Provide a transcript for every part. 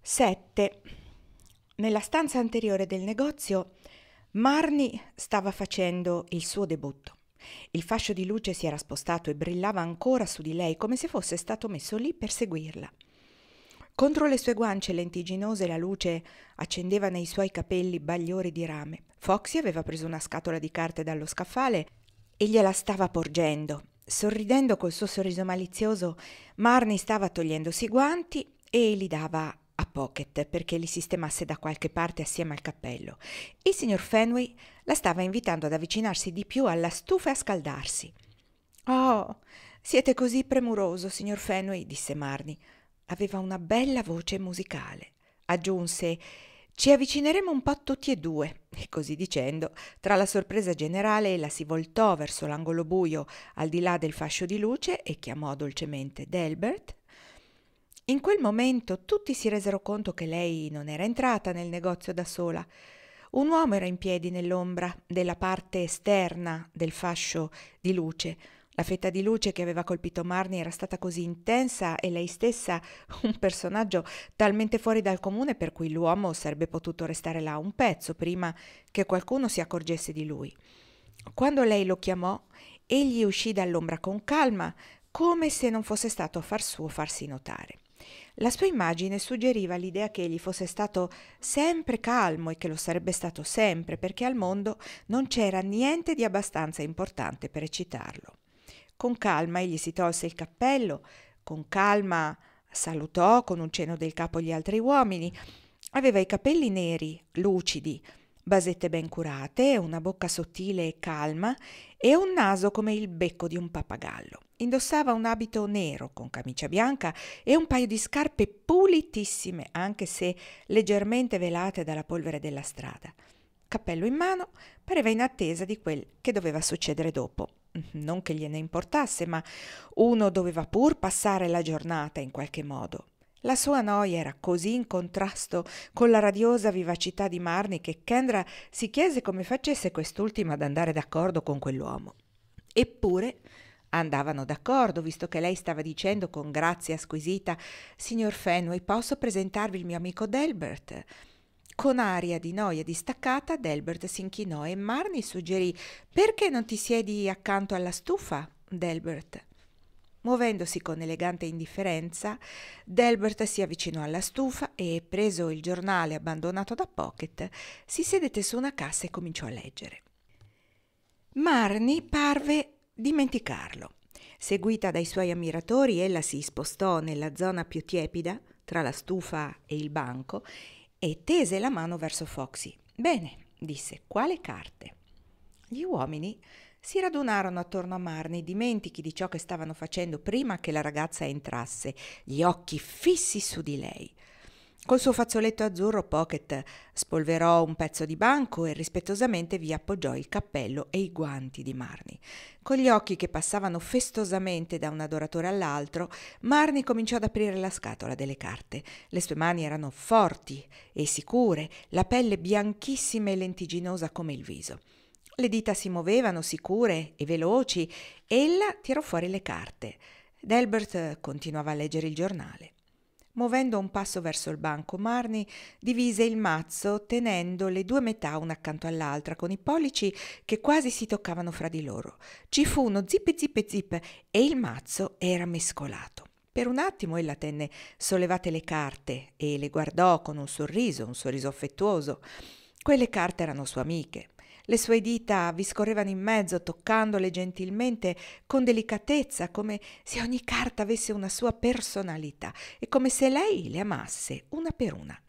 7. Nella stanza anteriore del negozio, Marnie stava facendo il suo debutto. Il fascio di luce si era spostato e brillava ancora su di lei come se fosse stato messo lì per seguirla. Contro le sue guance lentiginose la luce accendeva nei suoi capelli bagliori di rame. Foxy aveva preso una scatola di carte dallo scaffale e gliela stava porgendo. Sorridendo col suo sorriso malizioso, Marnie stava togliendosi i guanti e li dava a Pocket perché li sistemasse da qualche parte assieme al cappello. Il signor Fenway la stava invitando ad avvicinarsi di più alla stufa e a scaldarsi. «Oh, siete così premuroso, signor Fenway», disse Marnie. Aveva una bella voce musicale. Aggiunse: «Ci avvicineremo un po' tutti e due». E così dicendo, tra la sorpresa generale, ella si voltò verso l'angolo buio al di là del fascio di luce e chiamò dolcemente Delbert. In quel momento tutti si resero conto che lei non era entrata nel negozio da sola. Un uomo era in piedi nell'ombra della parte esterna del fascio di luce. La fetta di luce che aveva colpito Marnie era stata così intensa e lei stessa un personaggio talmente fuori dal comune per cui l'uomo sarebbe potuto restare là un pezzo prima che qualcuno si accorgesse di lui. Quando lei lo chiamò, egli uscì dall'ombra con calma, come se non fosse stato affar suo farsi notare. La sua immagine suggeriva l'idea che egli fosse stato sempre calmo e che lo sarebbe stato sempre, perché al mondo non c'era niente di abbastanza importante per eccitarlo. Con calma egli si tolse il cappello, con calma salutò con un cenno del capo gli altri uomini. Aveva i capelli neri, lucidi, basette ben curate, una bocca sottile e calma e un naso come il becco di un pappagallo. Indossava un abito nero con camicia bianca e un paio di scarpe pulitissime, anche se leggermente velate dalla polvere della strada. Cappello in mano, pareva in attesa di quel che doveva succedere dopo. Non che gliene importasse, ma uno doveva pur passare la giornata in qualche modo. La sua noia era così in contrasto con la radiosa vivacità di Marnie che Kendra si chiese come facesse quest'ultima ad andare d'accordo con quell'uomo. Eppure andavano d'accordo, visto che lei stava dicendo con grazia squisita: «Signor Fenway, posso presentarvi il mio amico Delbert?» Con aria di noia distaccata, Delbert si inchinò e Marnie suggerì: «Perché non ti siedi accanto alla stufa, Delbert?» Muovendosi con elegante indifferenza, Delbert si avvicinò alla stufa e, preso il giornale abbandonato da Pocket, si sedette su una cassa e cominciò a leggere. Marnie parve dimenticarlo. Seguita dai suoi ammiratori, ella si spostò nella zona più tiepida, tra la stufa e il banco, e tese la mano verso Foxy. «Bene», disse, «quale carte?» Gli uomini si radunarono attorno a Marnie, dimentichi di ciò che stavano facendo prima che la ragazza entrasse, gli occhi fissi su di lei. Col suo fazzoletto azzurro Pocket spolverò un pezzo di banco e rispettosamente vi appoggiò il cappello e i guanti di Marnie. Con gli occhi che passavano festosamente da un adoratore all'altro, Marnie cominciò ad aprire la scatola delle carte. Le sue mani erano forti e sicure, la pelle bianchissima e lentiginosa come il viso. Le dita si muovevano sicure e veloci. Ella tirò fuori le carte. Delbert continuava a leggere il giornale. Muovendo un passo verso il banco, Marnie divise il mazzo tenendo le due metà una accanto all'altra con i pollici che quasi si toccavano fra di loro. Ci fu uno zip zip zip e il mazzo era mescolato. Per un attimo ella tenne sollevate le carte e le guardò con un sorriso affettuoso. Quelle carte erano sue amiche. Le sue dita vi scorrevano in mezzo, toccandole gentilmente, con delicatezza, come se ogni carta avesse una sua personalità e come se lei le amasse una per una.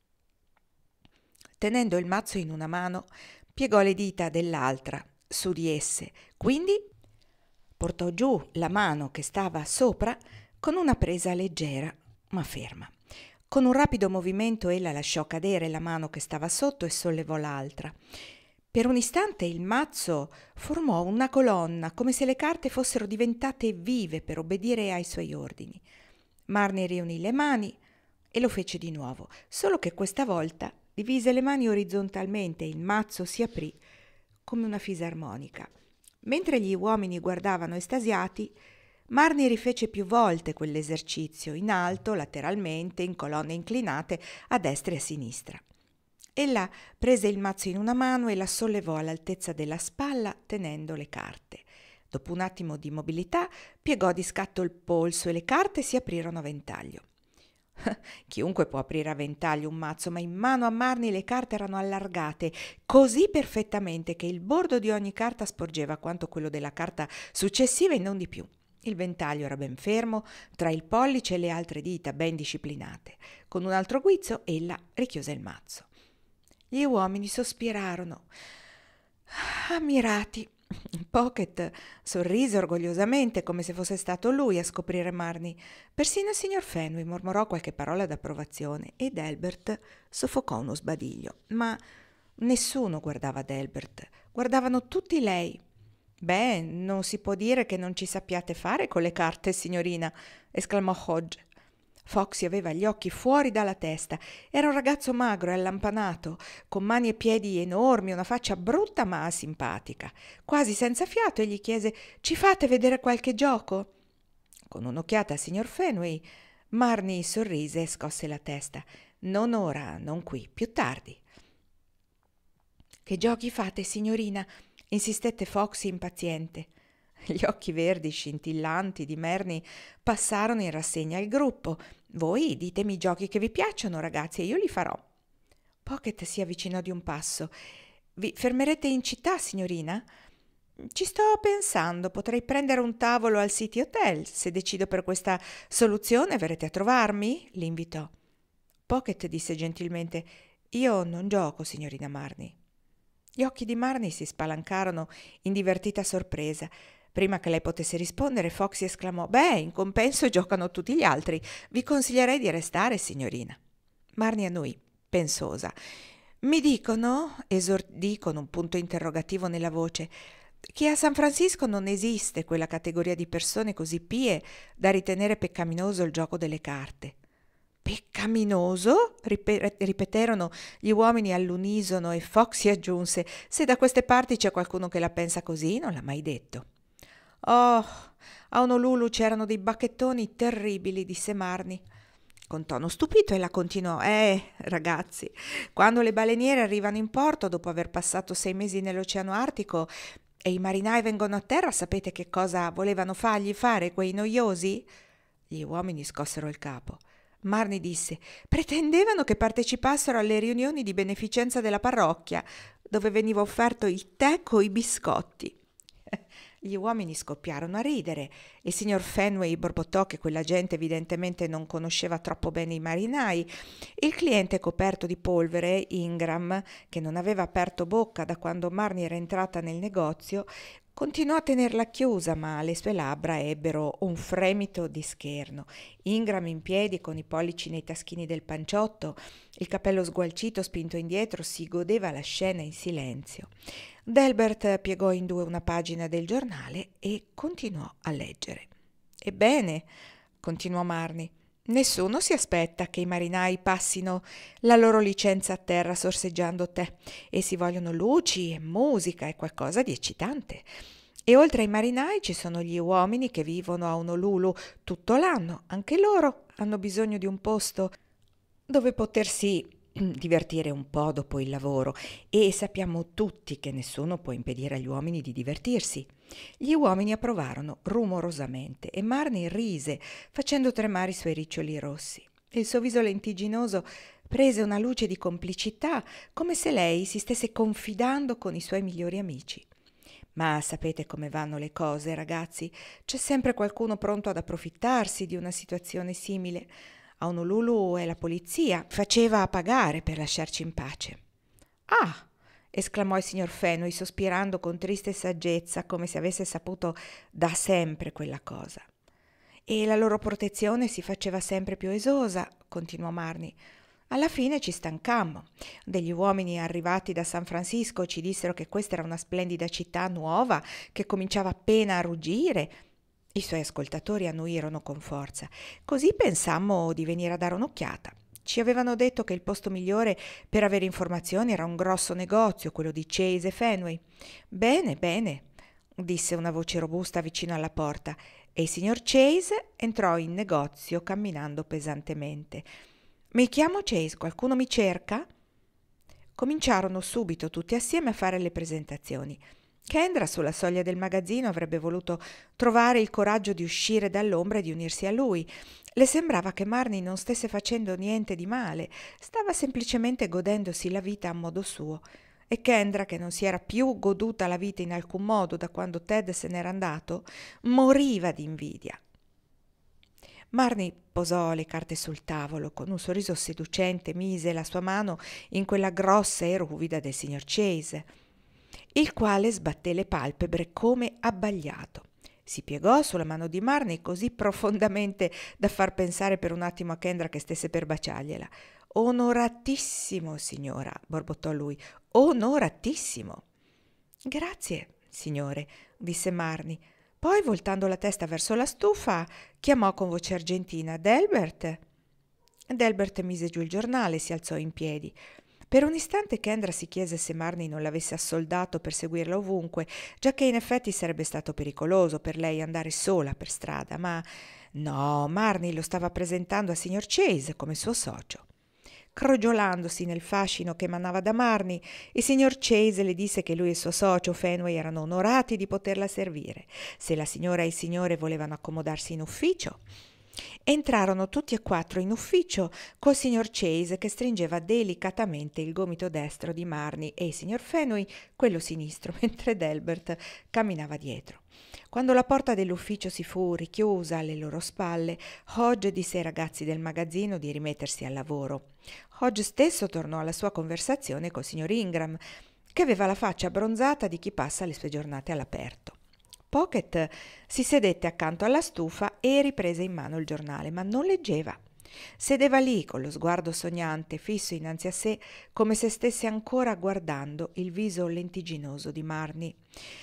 Tenendo il mazzo in una mano, piegò le dita dell'altra su di esse, quindi portò giù la mano che stava sopra con una presa leggera ma ferma. Con un rapido movimento ella lasciò cadere la mano che stava sotto e sollevò l'altra. Per un istante il mazzo formò una colonna, come se le carte fossero diventate vive per obbedire ai suoi ordini. Marnie riunì le mani e lo fece di nuovo, solo che questa volta divise le mani orizzontalmente e il mazzo si aprì come una fisarmonica. Mentre gli uomini guardavano estasiati, Marnie rifece più volte quell'esercizio, in alto, lateralmente, in colonne inclinate, a destra e a sinistra. Ella prese il mazzo in una mano e la sollevò all'altezza della spalla tenendo le carte. Dopo un attimo di mobilità piegò di scatto il polso e le carte si aprirono a ventaglio. Chiunque può aprire a ventaglio un mazzo, ma in mano a Marnie le carte erano allargate così perfettamente che il bordo di ogni carta sporgeva quanto quello della carta successiva e non di più. Il ventaglio era ben fermo, tra il pollice e le altre dita ben disciplinate. Con un altro guizzo ella richiuse il mazzo. Gli uomini sospirarono, ammirati. Pocket sorrise orgogliosamente come se fosse stato lui a scoprire Marnie. Persino il signor Fenway mormorò qualche parola d'approvazione ed Albert soffocò uno sbadiglio. Ma nessuno guardava Delbert, guardavano tutti lei. «Beh, non si può dire che non ci sappiate fare con le carte, signorina», esclamò Hodge. Foxy aveva gli occhi fuori dalla testa. Era un ragazzo magro e allampanato, con mani e piedi enormi, una faccia brutta ma simpatica. Quasi senza fiato egli chiese: «Ci fate vedere qualche gioco?» Con un'occhiata al signor Fenway, Marnie sorrise e scosse la testa. «Non ora, non qui, più tardi». «Che giochi fate, signorina?» insistette Foxy impaziente. Gli occhi verdi scintillanti di Marnie passarono in rassegna al gruppo. «Voi ditemi i giochi che vi piacciono, ragazzi, e io li farò». Pocket si avvicinò di un passo. «Vi fermerete in città, signorina?» «Ci sto pensando, potrei prendere un tavolo al City Hotel. Se decido per questa soluzione verrete a trovarmi?» li invitò. Pocket disse gentilmente: «Io non gioco, signorina Marnie». Gli occhi di Marnie si spalancarono in divertita sorpresa. Prima che lei potesse rispondere, Foxy esclamò: «Beh, in compenso giocano tutti gli altri. Vi consiglierei di restare, signorina». Marnie annui, pensosa. «Mi dicono», esordì con un punto interrogativo nella voce, «che a San Francisco non esiste quella categoria di persone così pie da ritenere peccaminoso il gioco delle carte». «Peccaminoso?» ripeterono gli uomini all'unisono e Foxy aggiunse: «Se da queste parti c'è qualcuno che la pensa così, non l'ha mai detto». «Oh, a Honolulu c'erano dei bacchettoni terribili», disse Marnie. Con tono stupito ella continuò: ragazzi, quando le baleniere arrivano in porto dopo aver passato 6 mesi nell'Oceano Artico e i marinai vengono a terra, sapete che cosa volevano fargli fare quei noiosi?» Gli uomini scossero il capo. Marnie disse: «Pretendevano che partecipassero alle riunioni di beneficenza della parrocchia, dove veniva offerto il tè coi biscotti». Gli uomini scoppiarono a ridere. Il signor Fenway borbottò che quella gente evidentemente non conosceva troppo bene i marinai. Il cliente coperto di polvere, Ingram, che non aveva aperto bocca da quando Marnie era entrata nel negozio, continuò a tenerla chiusa, ma le sue labbra ebbero un fremito di scherno. Ingram in piedi, con i pollici nei taschini del panciotto, il capello sgualcito spinto indietro, si godeva la scena in silenzio. Delbert piegò in due una pagina del giornale e continuò a leggere. «Ebbene», continuò Marnie, «nessuno si aspetta che i marinai passino la loro licenza a terra sorseggiando tè. Essi vogliono luci e musica e qualcosa di eccitante. E oltre ai marinai ci sono gli uomini che vivono a Honolulu tutto l'anno. Anche loro hanno bisogno di un posto dove potersi divertire un po' dopo il lavoro, e sappiamo tutti che nessuno può impedire agli uomini di divertirsi». Gli uomini approvarono rumorosamente e Marnie rise, facendo tremare i suoi riccioli rossi. Il suo viso lentigginoso prese una luce di complicità, come se lei si stesse confidando con i suoi migliori amici. «Ma sapete come vanno le cose, ragazzi? C'è sempre qualcuno pronto ad approfittarsi di una situazione simile. A Honolulu è la polizia. Faceva a pagare per lasciarci in pace». «Ah!» esclamò il signor Fenway, sospirando con triste saggezza, come se avesse saputo da sempre quella cosa. «E la loro protezione si faceva sempre più esosa», continuò Marnie. «Alla fine ci stancammo. Degli uomini arrivati da San Francisco ci dissero che questa era una splendida città nuova, che cominciava appena a ruggire». I suoi ascoltatori annuirono con forza. «Così pensammo di venire a dare un'occhiata. Ci avevano detto che il posto migliore per avere informazioni era un grosso negozio, quello di Chase e Fenway». «Bene, bene. disse una voce robusta vicino alla porta, e il signor Chase entrò in negozio camminando pesantemente. «Mi chiamo Chase, qualcuno mi cerca?» Cominciarono subito tutti assieme a fare le presentazioni. Kendra, sulla soglia del magazzino, avrebbe voluto trovare il coraggio di uscire dall'ombra e di unirsi a lui. Le sembrava che Marnie non stesse facendo niente di male, stava semplicemente godendosi la vita a modo suo. E Kendra, che non si era più goduta la vita in alcun modo da quando Ted se n'era andato, moriva di invidia. Marnie posò le carte sul tavolo, con un sorriso seducente mise la sua mano in quella grossa e ruvida del signor Chase, il quale sbatté le palpebre come abbagliato. Si piegò sulla mano di Marnie così profondamente da far pensare per un attimo a Kendra che stesse per baciargliela. «Onoratissimo, signora», borbottò lui, «onoratissimo». «Grazie, signore», disse Marnie. Poi, voltando la testa verso la stufa, chiamò con voce argentina: «Delbert?» Delbert mise giù il giornale e si alzò in piedi. Per un istante Kendra si chiese se Marnie non l'avesse assoldato per seguirla ovunque, giacché in effetti sarebbe stato pericoloso per lei andare sola per strada, ma no, Marnie lo stava presentando a signor Chase come suo socio. Crogiolandosi nel fascino che emanava da Marnie, il signor Chase le disse che lui e il suo socio Fenway erano onorati di poterla servire, se la signora e il signore volevano accomodarsi in ufficio. Entrarono tutti e quattro in ufficio col signor Chase, che stringeva delicatamente il gomito destro di Marnie, e il signor Fenway quello sinistro, mentre Delbert camminava dietro. Quando la porta dell'ufficio si fu richiusa alle loro spalle, Hodge disse ai ragazzi del magazzino di rimettersi al lavoro. Hodge stesso tornò alla sua conversazione col signor Ingram, che aveva la faccia abbronzata di chi passa le sue giornate all'aperto. Pocket si sedette accanto alla stufa e riprese in mano il giornale, ma non leggeva. Sedeva lì con lo sguardo sognante fisso innanzi a sé, come se stesse ancora guardando il viso lentigginoso di Marnie.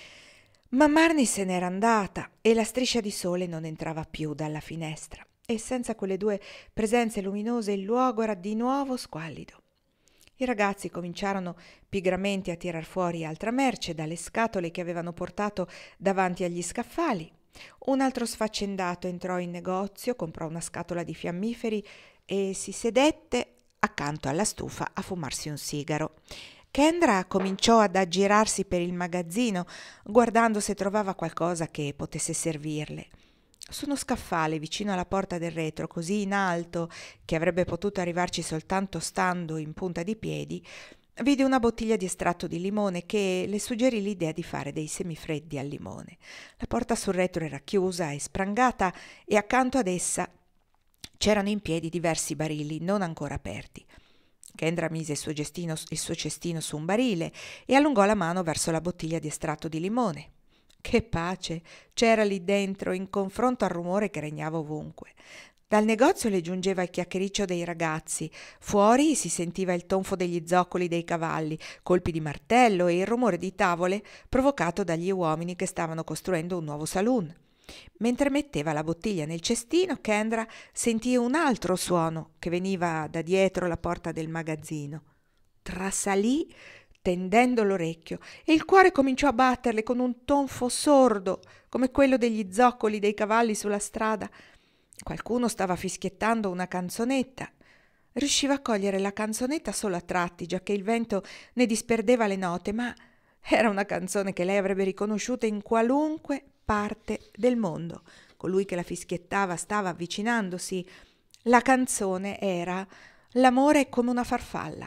Ma Marnie se n'era andata e la striscia di sole non entrava più dalla finestra, e senza quelle due presenze luminose il luogo era di nuovo squallido. I ragazzi cominciarono pigramente a tirar fuori altra merce dalle scatole che avevano portato davanti agli scaffali. Un altro sfaccendato entrò in negozio, comprò una scatola di fiammiferi e si sedette accanto alla stufa a fumarsi un sigaro. Kendra cominciò ad aggirarsi per il magazzino, guardando se trovava qualcosa che potesse servirle. Su uno scaffale vicino alla porta del retro, così in alto che avrebbe potuto arrivarci soltanto stando in punta di piedi, vide una bottiglia di estratto di limone che le suggerì l'idea di fare dei semifreddi al limone. La porta sul retro era chiusa e sprangata, e accanto ad essa c'erano in piedi diversi barili non ancora aperti. Kendra mise il suo cestino su un barile e allungò la mano verso la bottiglia di estratto di limone. Che pace c'era lì dentro in confronto al rumore che regnava ovunque. Dal negozio le giungeva il chiacchiericcio dei ragazzi, fuori si sentiva il tonfo degli zoccoli dei cavalli, colpi di martello e il rumore di tavole provocato dagli uomini che stavano costruendo un nuovo saloon. Mentre metteva la bottiglia nel cestino, Kendra sentì un altro suono che veniva da dietro la porta del magazzino. Trasalì tendendo l'orecchio e il cuore cominciò a batterle con un tonfo sordo come quello degli zoccoli dei cavalli sulla strada. Qualcuno stava fischiettando una canzonetta. Riusciva a cogliere la canzonetta solo a tratti, giacché il vento ne disperdeva le note, ma era una canzone che lei avrebbe riconosciuta in qualunque parte del mondo. Colui che la fischiettava stava avvicinandosi. La canzone era «L'amore è come una farfalla».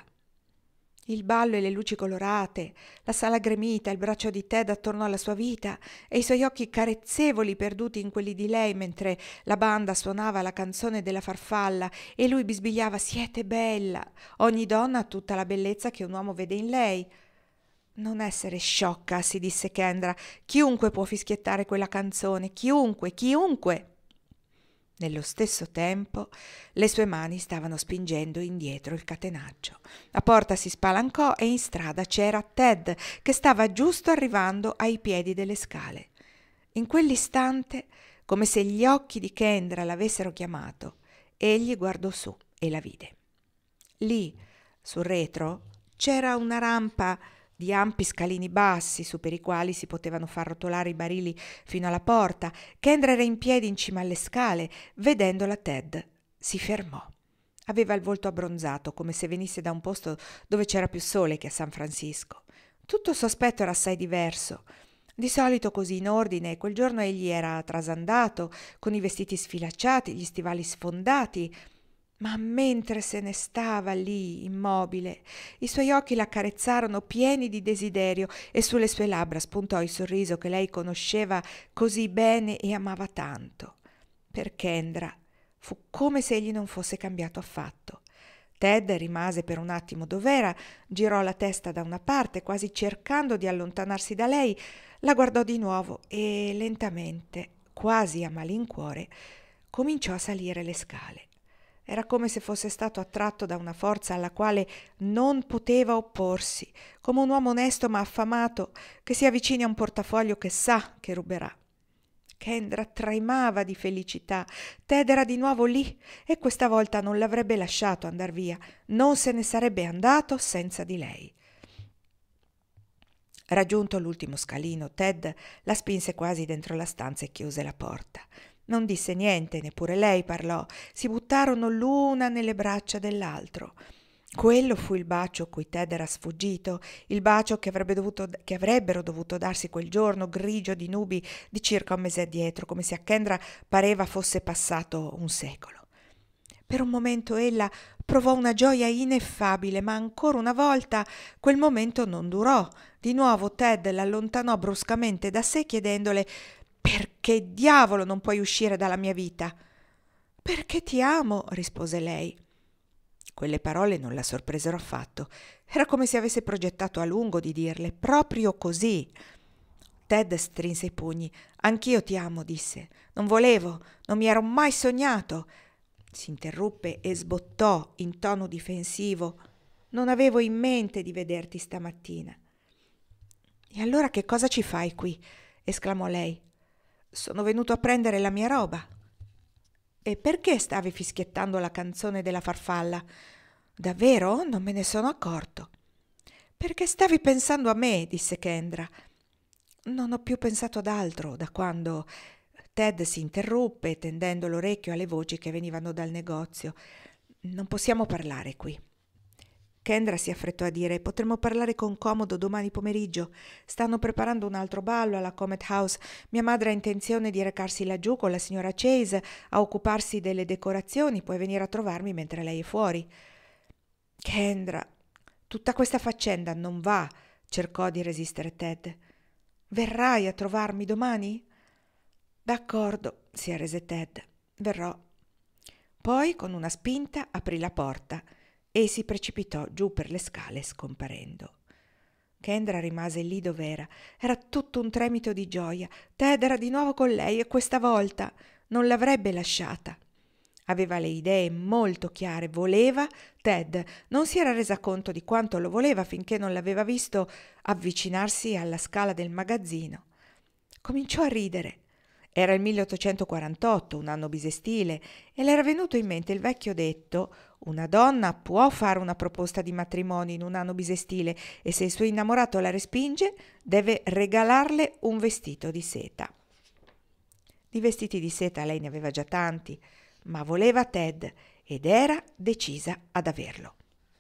Il ballo e le luci colorate, la sala gremita, il braccio di Ted attorno alla sua vita e i suoi occhi carezzevoli perduti in quelli di lei mentre la banda suonava la canzone della farfalla e lui bisbigliava «Siete bella! Ogni donna ha tutta la bellezza che un uomo vede in lei». «Non essere sciocca», si disse Kendra, «chiunque può fischiettare quella canzone, chiunque, chiunque». Nello stesso tempo le sue mani stavano spingendo indietro il catenaccio. La porta si spalancò e in strada c'era Ted, che stava giusto arrivando ai piedi delle scale. In quell'istante, come se gli occhi di Kendra l'avessero chiamato, egli guardò su e la vide. Lì, sul retro, c'era una rampa di ampi scalini bassi su per i quali si potevano far rotolare i barili fino alla porta. Kendra era in piedi in cima alle scale. Vedendola, Ted si fermò. Aveva il volto abbronzato, come se venisse da un posto dove c'era più sole che a San Francisco. Tutto il suo aspetto era assai diverso. Di solito così in ordine, quel giorno egli era trasandato, con i vestiti sfilacciati, gli stivali sfondati, ma mentre se ne stava lì, immobile, i suoi occhi la carezzarono pieni di desiderio e sulle sue labbra spuntò il sorriso che lei conosceva così bene e amava tanto. Per Kendra fu come se egli non fosse cambiato affatto. Ted rimase per un attimo dov'era, girò la testa da una parte, quasi cercando di allontanarsi da lei, la guardò di nuovo e lentamente, quasi a malincuore, cominciò a salire le scale. Era come se fosse stato attratto da una forza alla quale non poteva opporsi, come un uomo onesto ma affamato che si avvicina a un portafoglio che sa che ruberà. Kendra tremava di felicità. Ted era di nuovo lì e questa volta non l'avrebbe lasciato andar via, non se ne sarebbe andato senza di lei. Raggiunto l'ultimo scalino, Ted la spinse quasi dentro la stanza e chiuse la porta. Non disse niente, neppure lei parlò. Si buttarono l'una nelle braccia dell'altro. Quello fu il bacio cui Ted era sfuggito, il bacio che avrebbero dovuto darsi quel giorno grigio di nubi di circa un mese addietro, come se a Kendra pareva fosse passato un secolo. Per un momento ella provò una gioia ineffabile, ma ancora una volta quel momento non durò. Di nuovo Ted l'allontanò bruscamente da sé chiedendole: «Perché diavolo non puoi uscire dalla mia vita?» «Perché ti amo», rispose lei. Quelle parole non la sorpresero affatto. Era come se avesse progettato a lungo di dirle, proprio così. Ted strinse i pugni. «Anch'io ti amo», disse. «Non volevo, non mi ero mai sognato». Si interruppe e sbottò in tono difensivo. «Non avevo in mente di vederti stamattina». «E allora che cosa ci fai qui?» esclamò lei. «Sono venuto a prendere la mia roba». «E perché stavi fischiettando la canzone della farfalla?» «Davvero? Non me ne sono accorto». «Perché stavi pensando a me», disse Kendra. «Non ho più pensato ad altro da quando...» Ted si interruppe, tendendo l'orecchio alle voci che venivano dal negozio. «Non possiamo parlare qui». Kendra si affrettò a dire: «Potremmo parlare con comodo domani pomeriggio. Stanno preparando un altro ballo alla Comet House. Mia madre ha intenzione di recarsi laggiù con la signora Chase a occuparsi delle decorazioni. Puoi venire a trovarmi mentre lei è fuori». «Kendra, tutta questa faccenda non va», cercò di resistere Ted. «Verrai a trovarmi domani?» «D'accordo», si arrese Ted. «Verrò». Poi, con una spinta, aprì la porta e si precipitò giù per le scale, scomparendo. Kendra rimase lì dov'era. Era tutto un tremito di gioia. Ted era di nuovo con lei e questa volta non l'avrebbe lasciata. Aveva le idee molto chiare. Voleva Ted. Non si era resa conto di quanto lo voleva finché non l'aveva visto avvicinarsi alla scala del magazzino. Cominciò a ridere. Era il 1848, un anno bisestile, e le era venuto in mente il vecchio detto: una donna può fare una proposta di matrimonio in un anno bisestile e se il suo innamorato la respinge deve regalarle un vestito di seta. Di vestiti di seta lei ne aveva già tanti, ma voleva Ted ed era decisa ad averlo.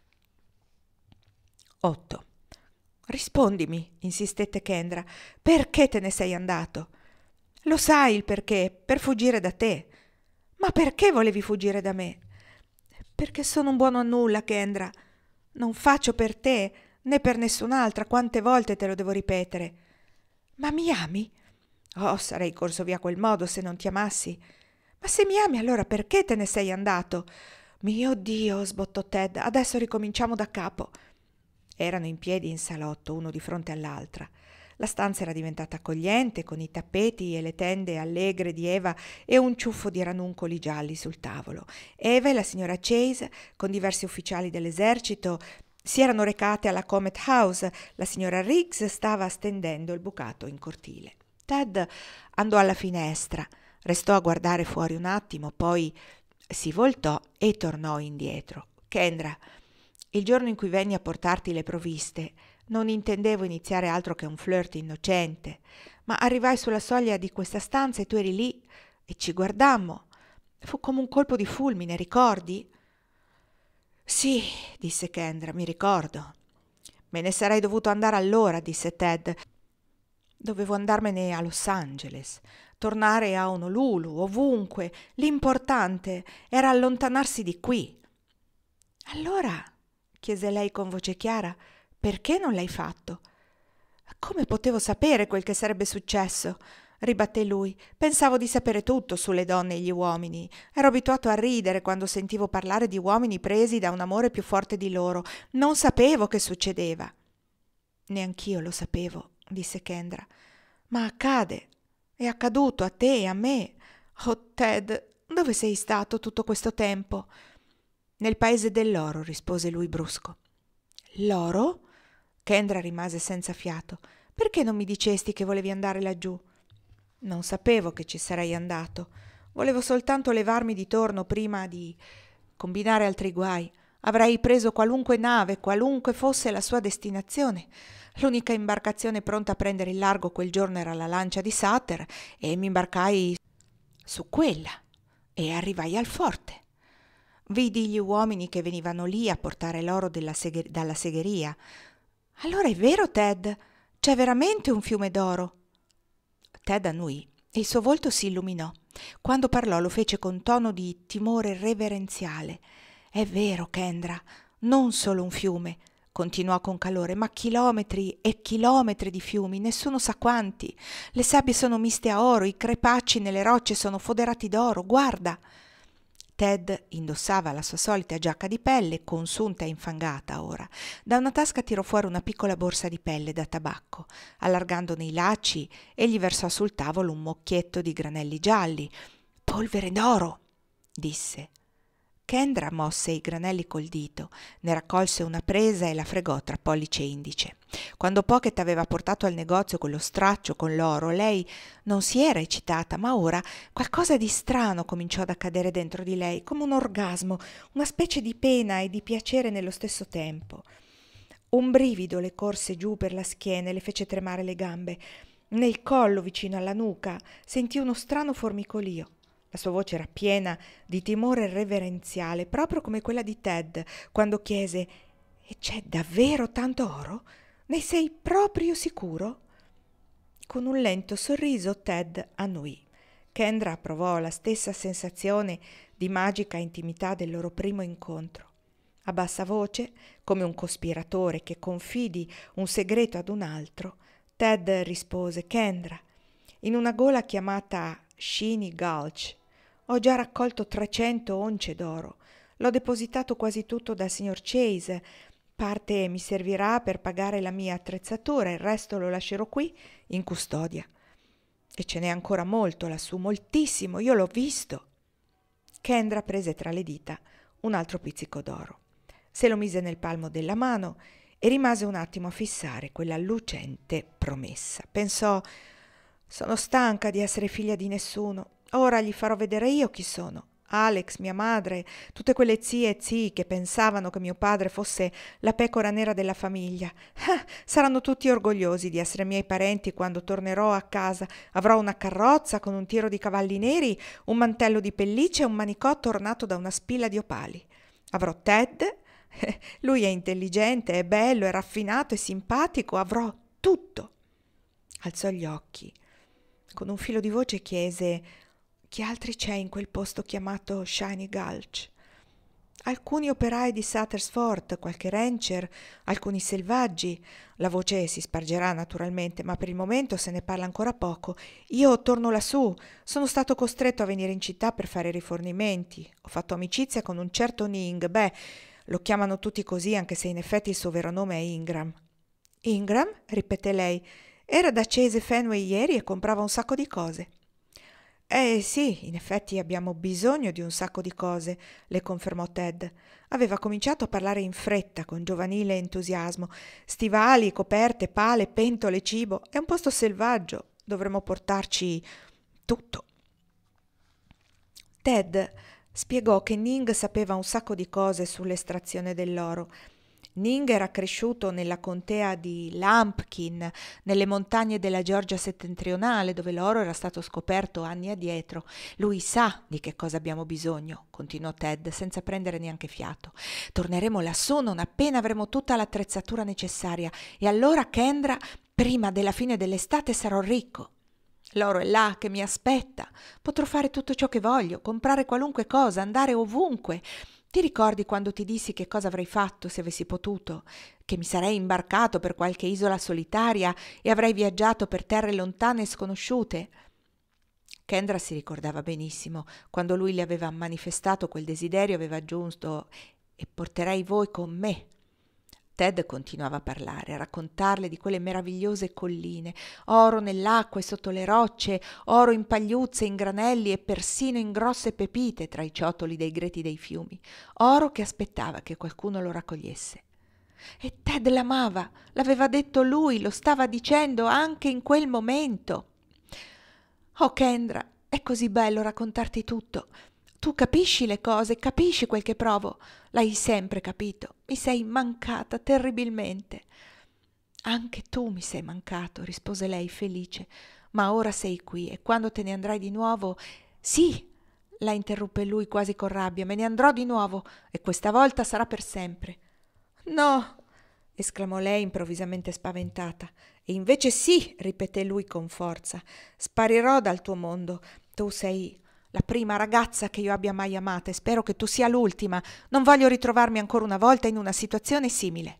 8. «Rispondimi», insistette Kendra, «perché te ne sei andato?» «Lo sai il perché, per fuggire da te». «Ma perché volevi fuggire da me?» «Perché sono un buono a nulla, Kendra. Non faccio per te né per nessun'altra, quante volte te lo devo ripetere». «Ma mi ami?» «Oh, sarei corso via a quel modo se non ti amassi». «Ma se mi ami, allora perché te ne sei andato?» «Mio Dio», sbottò Ted, «adesso ricominciamo da capo». Erano in piedi in salotto, uno di fronte all'altra. La stanza era diventata accogliente, con i tappeti e le tende allegre di Eva e un ciuffo di ranuncoli gialli sul tavolo. Eva e la signora Chase, con diversi ufficiali dell'esercito, si erano recate alla Comet House. La signora Riggs stava stendendo il bucato in cortile. Ted andò alla finestra, restò a guardare fuori un attimo, poi si voltò e tornò indietro. «Kendra, il giorno in cui venni a portarti le provviste Non intendevo iniziare altro che un flirt innocente, ma arrivai sulla soglia di questa stanza e tu eri lì e ci guardammo. Fu come un colpo di fulmine, ricordi? Sì, disse Kendra, mi ricordo. Me ne sarei dovuto andare allora, disse Ted. Dovevo andarmene a Los Angeles, tornare a Honolulu, ovunque. L'importante era allontanarsi di qui. Allora, chiese lei con voce chiara, perché non l'hai fatto? Come potevo sapere quel che sarebbe successo? Ribatté lui. Pensavo di sapere tutto sulle donne e gli uomini. Ero abituato a ridere quando sentivo parlare di uomini presi da un amore più forte di loro. Non sapevo che succedeva. Neanch'io lo sapevo, disse Kendra. Ma accade. È accaduto a te e a me. Oh, Ted, dove sei stato tutto questo tempo? Nel paese dell'oro, rispose lui brusco. L'oro? Kendra rimase senza fiato. Perché non mi dicesti che volevi andare laggiù? Non sapevo che ci sarei andato. Volevo soltanto levarmi di torno prima di combinare altri guai. Avrei preso qualunque nave, qualunque fosse la sua destinazione. L'unica imbarcazione pronta a prendere il largo quel giorno era la lancia di Sutter e mi imbarcai su quella e arrivai al forte. Vidi gli uomini che venivano lì a portare l'oro dalla segheria. Allora è vero, Ted, c'è veramente un fiume d'oro. Ted annui e il suo volto si illuminò. Quando parlò lo fece con tono di timore reverenziale. È vero, Kendra, non solo un fiume, continuò con calore, ma chilometri e chilometri di fiumi, nessuno sa quanti. Le sabbie sono miste a oro, i crepacci nelle rocce sono foderati d'oro, guarda. Ted indossava la sua solita giacca di pelle, consunta e infangata ora. Da una tasca tirò fuori una piccola borsa di pelle da tabacco. Allargandone i lacci, egli versò sul tavolo un mucchietto di granelli gialli. «Polvere d'oro!» disse. Kendra mosse i granelli col dito, ne raccolse una presa e la fregò tra pollice e indice. Quando Pocket aveva portato al negozio quello straccio con l'oro, lei non si era eccitata, ma ora qualcosa di strano cominciò ad accadere dentro di lei, come un orgasmo, una specie di pena e di piacere nello stesso tempo. Un brivido le corse giù per la schiena e le fece tremare le gambe. Nel collo, vicino alla nuca, sentì uno strano formicolio. La sua voce era piena di timore reverenziale, proprio come quella di Ted, quando chiese: «E c'è davvero tanto oro? Ne sei proprio sicuro?» Con un lento sorriso Ted annui. Kendra provò la stessa sensazione di magica intimità del loro primo incontro. A bassa voce, come un cospiratore che confidi un segreto ad un altro, Ted rispose: «Kendra, in una gola chiamata Shiney Gulch ho già raccolto 300 once d'oro. L'ho depositato quasi tutto dal signor Chase. Parte mi servirà per pagare la mia attrezzatura, il resto lo lascerò qui in custodia. E ce n'è ancora molto lassù, moltissimo, io l'ho visto». Kendra prese tra le dita un altro pizzico d'oro. Se lo mise nel palmo della mano e rimase un attimo a fissare quella lucente promessa. Pensò: «Sono stanca di essere figlia di nessuno. Ora gli farò vedere io chi sono. Alex, mia madre, tutte quelle zie e zii che pensavano che mio padre fosse la pecora nera della famiglia. Saranno tutti orgogliosi di essere miei parenti quando tornerò a casa. Avrò una carrozza con un tiro di cavalli neri, un mantello di pelliccia e un manicotto ornato da una spilla di opali. Avrò Ted, lui è intelligente, è bello, è raffinato e simpatico, avrò tutto». Alzò gli occhi. Con un filo di voce chiese: «Chi altri c'è in quel posto chiamato Shiney Gulch?» «Alcuni operai di Sutter's Fort, qualche rancher, alcuni selvaggi. La voce si spargerà naturalmente, ma per il momento se ne parla ancora poco. Io torno lassù. Sono stato costretto a venire in città per fare rifornimenti. Ho fatto amicizia con un certo Ning. Beh, lo chiamano tutti così, anche se in effetti il suo vero nome è Ingram». «Ingram?» ripeté lei. «Era da Chase Fenway ieri e comprava un sacco di cose». Sì, in effetti abbiamo bisogno di un sacco di cose», le confermò Ted. Aveva cominciato a parlare in fretta, con giovanile entusiasmo. «Stivali, coperte, pale, pentole, cibo. È un posto selvaggio. Dovremmo portarci tutto». Ted spiegò che Ning sapeva un sacco di cose sull'estrazione dell'oro Ning era cresciuto nella contea di Lampkin, nelle montagne della Georgia settentrionale, dove l'oro era stato scoperto anni addietro. Lui sa di che cosa abbiamo bisogno, continuò Ted, senza prendere neanche fiato. Torneremo lassù non appena avremo tutta l'attrezzatura necessaria, e allora, Kendra, prima della fine dell'estate sarò ricco. L'oro è là che mi aspetta. Potrò fare tutto ciò che voglio, comprare qualunque cosa, andare ovunque. Ti ricordi quando ti dissi che cosa avrei fatto se avessi potuto? Che mi sarei imbarcato per qualche isola solitaria e avrei viaggiato per terre lontane e sconosciute? Kendra si ricordava benissimo. Quando lui le aveva manifestato quel desiderio aveva aggiunto: «E porterei voi con me». Ted continuava a parlare, a raccontarle di quelle meravigliose colline, oro nell'acqua e sotto le rocce, oro in pagliuzze, in granelli e persino in grosse pepite tra i ciottoli dei greti dei fiumi, oro che aspettava che qualcuno lo raccogliesse. E Ted l'amava, l'aveva detto lui, lo stava dicendo anche in quel momento. «Oh, Kendra, è così bello raccontarti tutto. Tu capisci le cose, capisci quel che provo. L'hai sempre capito. Mi sei mancata terribilmente». «Anche tu mi sei mancato», rispose lei felice, «ma ora sei qui e quando te ne andrai di nuovo...» «Sì», la interruppe lui quasi con rabbia, «me ne andrò di nuovo e questa volta sarà per sempre». «No», esclamò lei improvvisamente spaventata. «E invece sì», ripeté lui con forza, «sparirò dal tuo mondo. Tu sei la prima ragazza che io abbia mai amata e spero che tu sia l'ultima. Non voglio ritrovarmi ancora una volta in una situazione simile».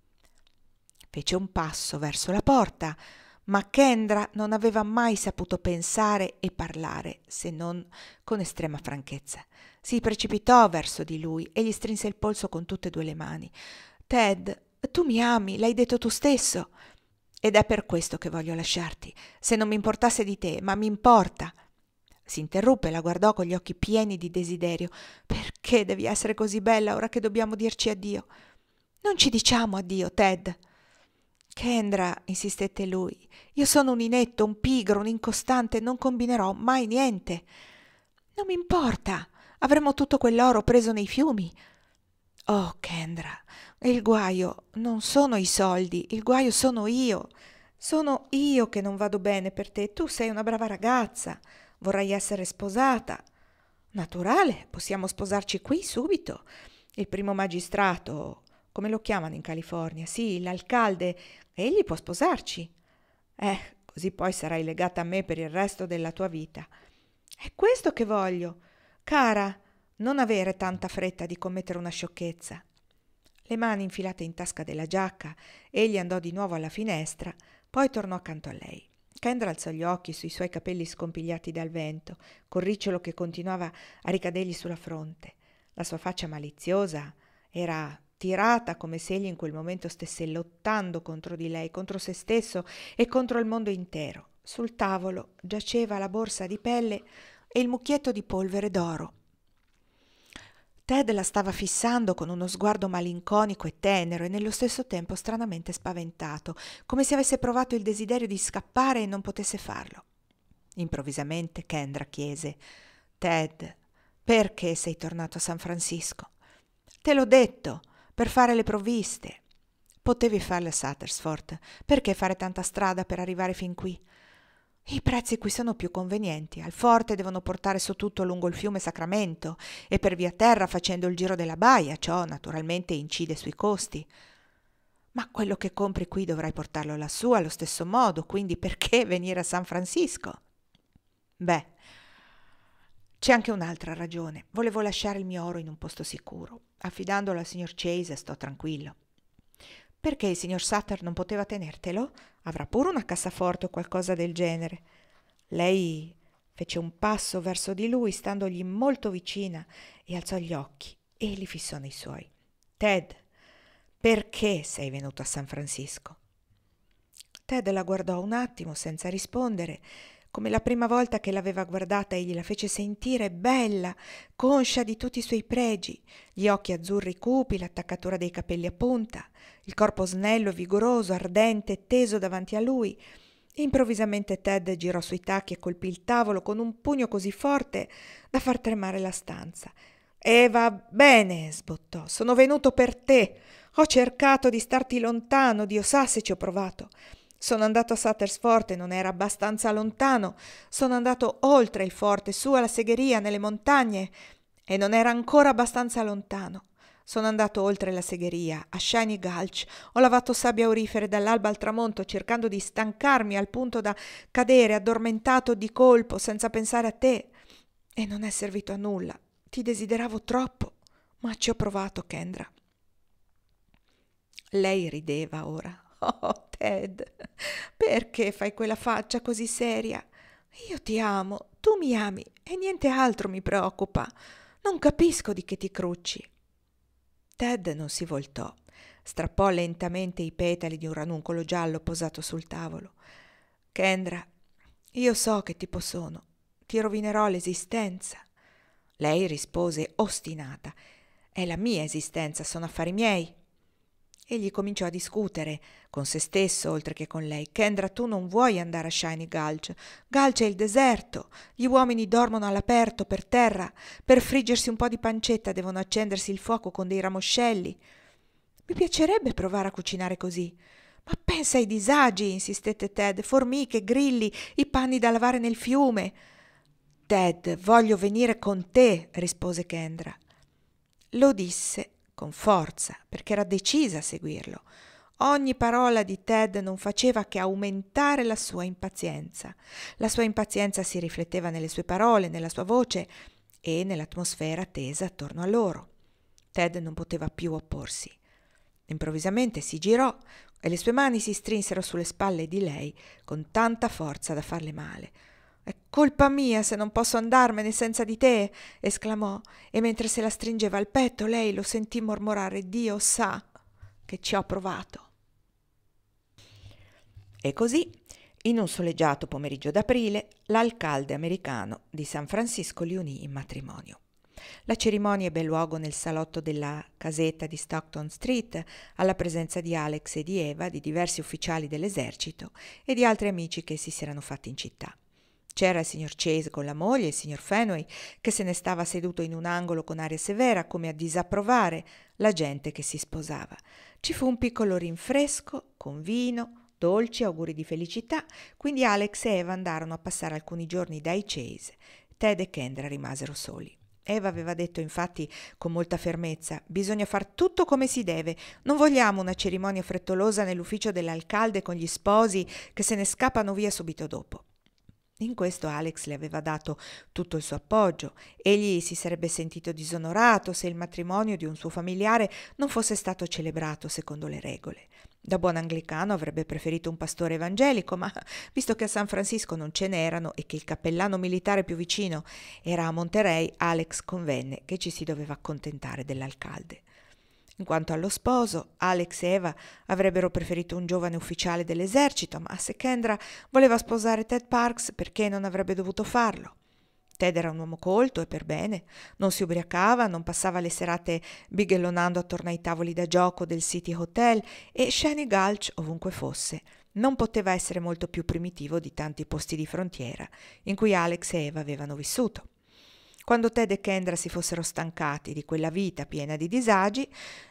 Fece un passo verso la porta, ma Kendra non aveva mai saputo pensare e parlare se non con estrema franchezza. Si precipitò verso di lui e gli strinse il polso con tutte e due le mani. «Ted, tu mi ami, l'hai detto tu stesso. Ed è per questo che voglio lasciarti. Se non mi importasse di te, ma mi importa». Si interruppe e la guardò con gli occhi pieni di desiderio. «Perché devi essere così bella ora che dobbiamo dirci addio?» «Non ci diciamo addio, Ted». «Kendra», insistette lui, «io sono un inetto, un pigro, un incostante, non combinerò mai niente». «Non mi importa, avremo tutto quell'oro preso nei fiumi». «Oh, Kendra, il guaio non sono i soldi, il guaio sono io. Sono io che non vado bene per te. Tu sei una brava ragazza, vorrai essere sposata. Naturale, possiamo sposarci qui subito. Il primo magistrato, come lo chiamano in California? Sì, l'alcalde, egli può sposarci. Così poi sarai legata a me per il resto della tua vita. È questo che voglio. Cara, non avere tanta fretta di commettere una sciocchezza». Le mani infilate in tasca della giacca, egli andò di nuovo alla finestra, poi tornò accanto a lei. Kendra alzò gli occhi sui suoi capelli scompigliati dal vento, col ricciolo che continuava a ricadergli sulla fronte. La sua faccia maliziosa era tirata come se egli in quel momento stesse lottando contro di lei, contro se stesso e contro il mondo intero. Sul tavolo giaceva la borsa di pelle e il mucchietto di polvere d'oro. Ted la stava fissando con uno sguardo malinconico e tenero e nello stesso tempo stranamente spaventato, come se avesse provato il desiderio di scappare e non potesse farlo. Improvvisamente Kendra chiese: «Ted, perché sei tornato a San Francisco?» «Te l'ho detto, per fare le provviste». «Potevi farle a Suttersford, perché fare tanta strada per arrivare fin qui?» «I prezzi qui sono più convenienti. Al forte devono portare su tutto lungo il fiume Sacramento e per via terra facendo il giro della baia. Ciò naturalmente incide sui costi». «Ma quello che compri qui dovrai portarlo lassù allo stesso modo, quindi perché venire a San Francisco?» «Beh, c'è anche un'altra ragione. Volevo lasciare il mio oro in un posto sicuro. Affidandolo al signor Chase sto tranquillo». «Perché il signor Sutter non poteva tenertelo? Avrà pure una cassaforte o qualcosa del genere». Lei fece un passo verso di lui, standogli molto vicina, e alzò gli occhi e li fissò nei suoi. «Ted, perché sei venuto a San Francisco?» Ted la guardò un attimo senza rispondere. Come la prima volta che l'aveva guardata, egli la fece sentire bella, conscia di tutti i suoi pregi, gli occhi azzurri cupi, l'attaccatura dei capelli a punta, il corpo snello e vigoroso, ardente e teso davanti a lui. Improvvisamente Ted girò sui tacchi e colpì il tavolo con un pugno così forte da far tremare la stanza. «E va bene», sbottò, «sono venuto per te. Ho cercato di starti lontano, Dio sa se ci ho provato. Sono andato a Sutter's Fort e non era abbastanza lontano. Sono andato oltre il forte, su alla segheria, nelle montagne, e non era ancora abbastanza lontano. Sono andato oltre la segheria, a Shiny Gulch. Ho lavato sabbie aurifere dall'alba al tramonto, cercando di stancarmi al punto da cadere addormentato di colpo, senza pensare a te. E non è servito a nulla. Ti desideravo troppo, ma ci ho provato, Kendra. Lei rideva ora. Oh, Ted, perché fai quella faccia così seria? Io ti amo, tu mi ami e niente altro mi preoccupa. Non capisco di che ti crucci. Ted non si voltò. Strappò lentamente i petali di un ranuncolo giallo posato sul tavolo. Kendra, io so che tipo sono. Ti rovinerò l'esistenza. Lei rispose ostinata. È la mia esistenza, sono affari miei. Egli cominciò a discutere con se stesso oltre che con lei. Kendra, tu non vuoi andare a Shiny Gulch. Gulch è il deserto. Gli uomini dormono all'aperto, per terra. Per friggersi un po' di pancetta devono accendersi il fuoco con dei ramoscelli. Mi piacerebbe provare a cucinare così. Ma pensa ai disagi, insistette Ted. Formiche, grilli, i panni da lavare nel fiume. Ted, voglio venire con te, rispose Kendra. Lo disse con forza, perché era decisa a seguirlo. Ogni parola di Ted non faceva che aumentare la sua impazienza. La sua impazienza si rifletteva nelle sue parole, nella sua voce e nell'atmosfera tesa attorno a loro. Ted non poteva più opporsi. Improvvisamente si girò e le sue mani si strinsero sulle spalle di lei con tanta forza da farle male. «È colpa mia se non posso andarmene senza di te!» esclamò, e mentre se la stringeva al petto lei lo sentì mormorare: «Dio sa che ci ho provato!» E così, in un soleggiato pomeriggio d'aprile, l'alcalde americano di San Francisco li unì in matrimonio. La cerimonia ebbe luogo nel salotto della casetta di Stockton Street, alla presenza di Alex e di Eva, di diversi ufficiali dell'esercito e di altri amici che si erano fatti in città. C'era il signor Chase con la moglie e il signor Fenway, che se ne stava seduto in un angolo con aria severa, come a disapprovare la gente che si sposava. Ci fu un piccolo rinfresco, con vino, dolci, auguri di felicità, quindi Alex e Eva andarono a passare alcuni giorni dai Chase. Ted e Kendra rimasero soli. Eva aveva detto infatti con molta fermezza: «Bisogna far tutto come si deve, non vogliamo una cerimonia frettolosa nell'ufficio dell'alcalde con gli sposi che se ne scappano via subito dopo». In questo Alex le aveva dato tutto il suo appoggio. Egli si sarebbe sentito disonorato se il matrimonio di un suo familiare non fosse stato celebrato secondo le regole. Da buon anglicano avrebbe preferito un pastore evangelico, ma visto che a San Francisco non ce n'erano e che il cappellano militare più vicino era a Monterey, Alex convenne che ci si doveva accontentare dell'alcalde. In quanto allo sposo, Alex e Eva avrebbero preferito un giovane ufficiale dell'esercito, ma se Kendra voleva sposare Ted Parks, perché non avrebbe dovuto farlo? Ted era un uomo colto e per bene, non si ubriacava, non passava le serate bighellonando attorno ai tavoli da gioco del City Hotel e Shiny Gulch, ovunque fosse, non poteva essere molto più primitivo di tanti posti di frontiera in cui Alex e Eva avevano vissuto. Quando Ted e Kendra si fossero stancati di quella vita piena di disagi,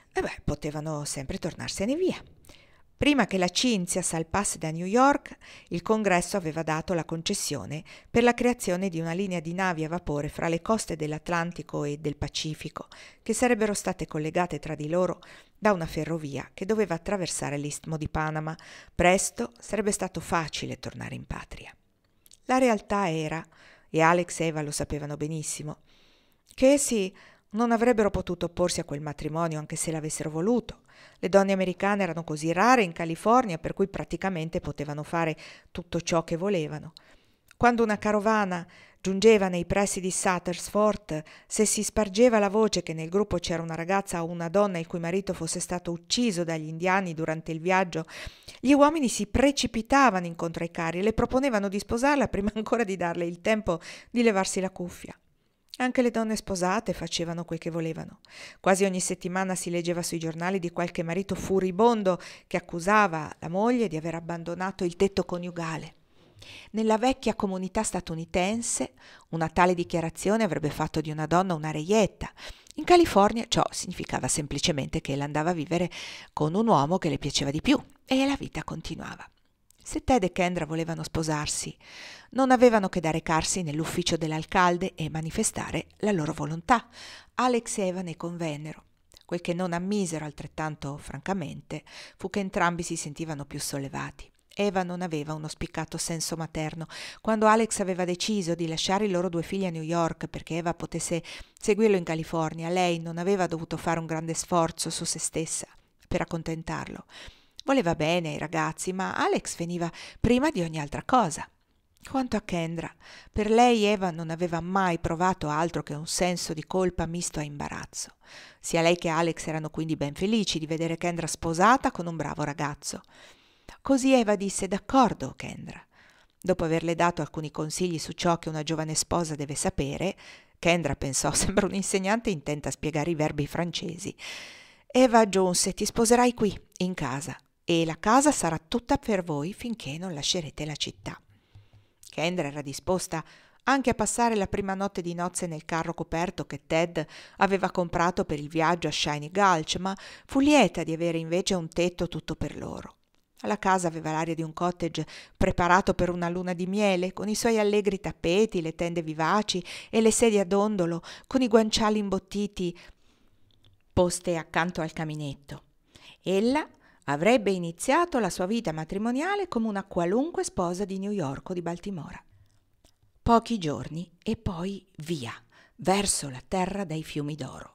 potevano sempre tornarsene via. Prima che la Cinzia salpasse da New York, il Congresso aveva dato la concessione per la creazione di una linea di navi a vapore fra le coste dell'Atlantico e del Pacifico, che sarebbero state collegate tra di loro da una ferrovia che doveva attraversare l'Istmo di Panama. Presto sarebbe stato facile tornare in patria. La realtà era, e Alex e Eva lo sapevano benissimo, che essi non avrebbero potuto opporsi a quel matrimonio anche se l'avessero voluto. Le donne americane erano così rare in California per cui praticamente potevano fare tutto ciò che volevano. Quando una carovana giungeva nei pressi di Sutter's Fort, se si spargeva la voce che nel gruppo c'era una ragazza o una donna il cui marito fosse stato ucciso dagli indiani durante il viaggio, gli uomini si precipitavano incontro ai carri e le proponevano di sposarla prima ancora di darle il tempo di levarsi la cuffia. Anche le donne sposate facevano quel che volevano. Quasi ogni settimana si leggeva sui giornali di qualche marito furibondo che accusava la moglie di aver abbandonato il tetto coniugale. Nella vecchia comunità statunitense una tale dichiarazione avrebbe fatto di una donna una reietta In California ciò significava semplicemente che ella andava a vivere con un uomo che le piaceva di più e la vita continuava. Se Ted e Kendra volevano sposarsi, non avevano che da recarsi nell'ufficio dell'alcalde e manifestare la loro volontà. Alex e Eva ne convennero. Quel che non ammisero altrettanto francamente fu che entrambi si sentivano più sollevati. Eva non aveva uno spiccato senso materno. Quando Alex aveva deciso di lasciare i loro 2 figli a New York perché Eva potesse seguirlo in California, lei non aveva dovuto fare un grande sforzo su se stessa per accontentarlo. Voleva bene ai ragazzi, ma Alex veniva prima di ogni altra cosa. Quanto a Kendra, per lei Eva non aveva mai provato altro che un senso di colpa misto a imbarazzo. Sia lei che Alex erano quindi ben felici di vedere Kendra sposata con un bravo ragazzo. Così Eva disse: d'accordo, Kendra. Dopo averle dato alcuni consigli su ciò che una giovane sposa deve sapere, Kendra pensò: sembra un insegnante intenta a spiegare i verbi francesi. Eva aggiunse: ti sposerai qui, in casa, e la casa sarà tutta per voi finché non lascerete la città. Kendra era disposta anche a passare la prima notte di nozze nel carro coperto che Ted aveva comprato per il viaggio a Shiny Gulch, ma fu lieta di avere invece un tetto tutto per loro. La casa aveva l'aria di un cottage preparato per una luna di miele, con i suoi allegri tappeti, le tende vivaci e le sedie a dondolo, con i guanciali imbottiti poste accanto al caminetto. Ella avrebbe iniziato la sua vita matrimoniale come una qualunque sposa di New York o di Baltimora. Pochi giorni e poi via, verso la terra dai fiumi d'oro.